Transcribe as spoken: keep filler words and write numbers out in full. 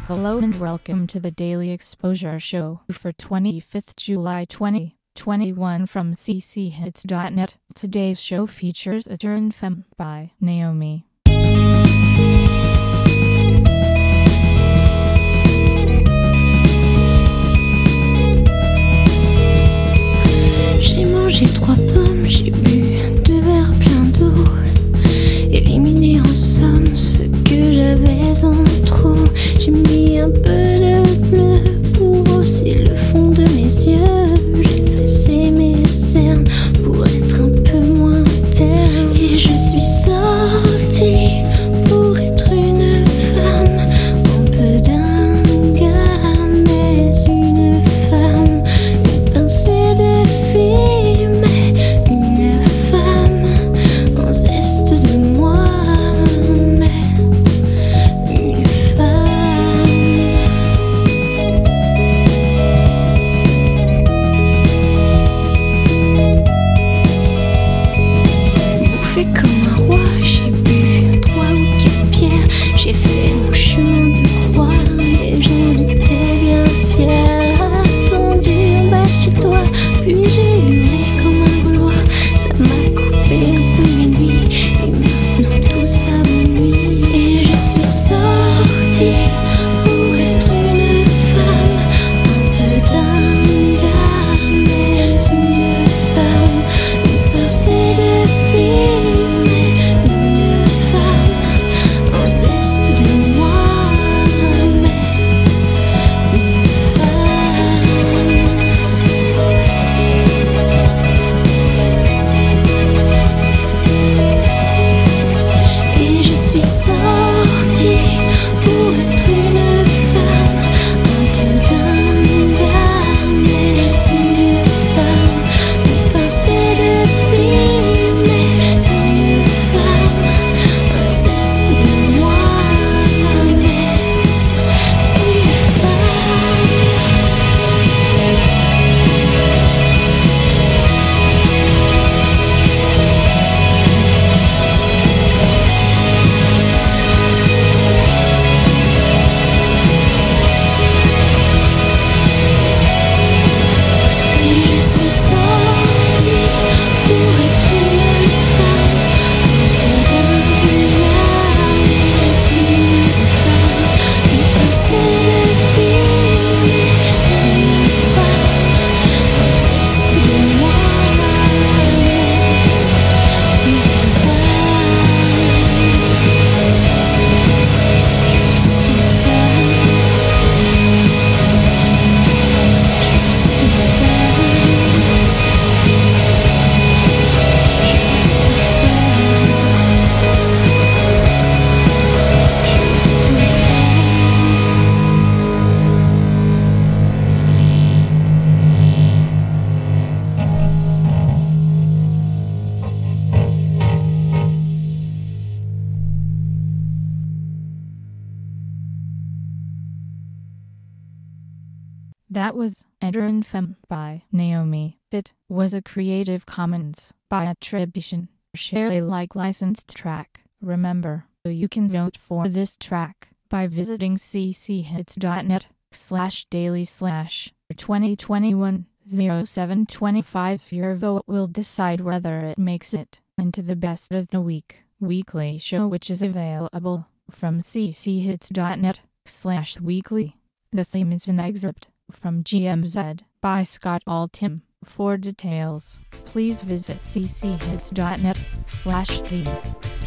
Hello and welcome to the Daily Exposure Show for twenty-fifth July twenty twenty-one from c c hits dot net. Today's show features Eternal Femme by Naomi. J'ai mangé trois pommes, j'ai bu deux verres pleins d'eau, éliminé en somme ce que j'avais en trop. J'ai mis un peu de bleu pour brosser le fond de mes yeux. J'ai effacé mes cernes pour être un peu moins terne. Et je suis sortie pour être une femme, un peu dingue, mais une femme, une pincée de fille, mais une femme, un zeste de moi, mais une femme. Bouffée comme un roi, j'ai bu trois ou quatre pierres. J'ai fait mon chemin de croix et j'en étais bien fière. Attendu en bas chez toi, puis j'ai hurlé comme un Gaulois. Ça m'a coupé un peu mes nuits et maintenant tout ça m'ennuie. Et je suis sortie pour être une femme, un peu dingue, mais une femme, une pincée de fille, mais une femme, un zeste de moi, mais une femme. Et je suis sortie pour être une femme, un peu dingue, mais une femme, une pincée de fille, mais une femme, un zeste de moi, mais une femme. Et je suis sortie pour être une femme, un peu dingue, mais une femme, une pincée de fille, mais une femme, un zeste de moi, mais une femme, juste une femme, juste une femme, juste une femme, juste une That was Eternal Femme by Naomi. It was a Creative Commons by attribution, share Alike licensed track. Remember, you can vote for this track by visiting c c hits dot net slash daily slash twenty twenty-one oh seven twenty-five. Your vote will decide whether it makes it into the best of the week weekly show, which is available from c c hits dot net slash weekly. The theme is an excerpt from G M Z by Scott Altham. For details, please visit c c hits dot net slash theme.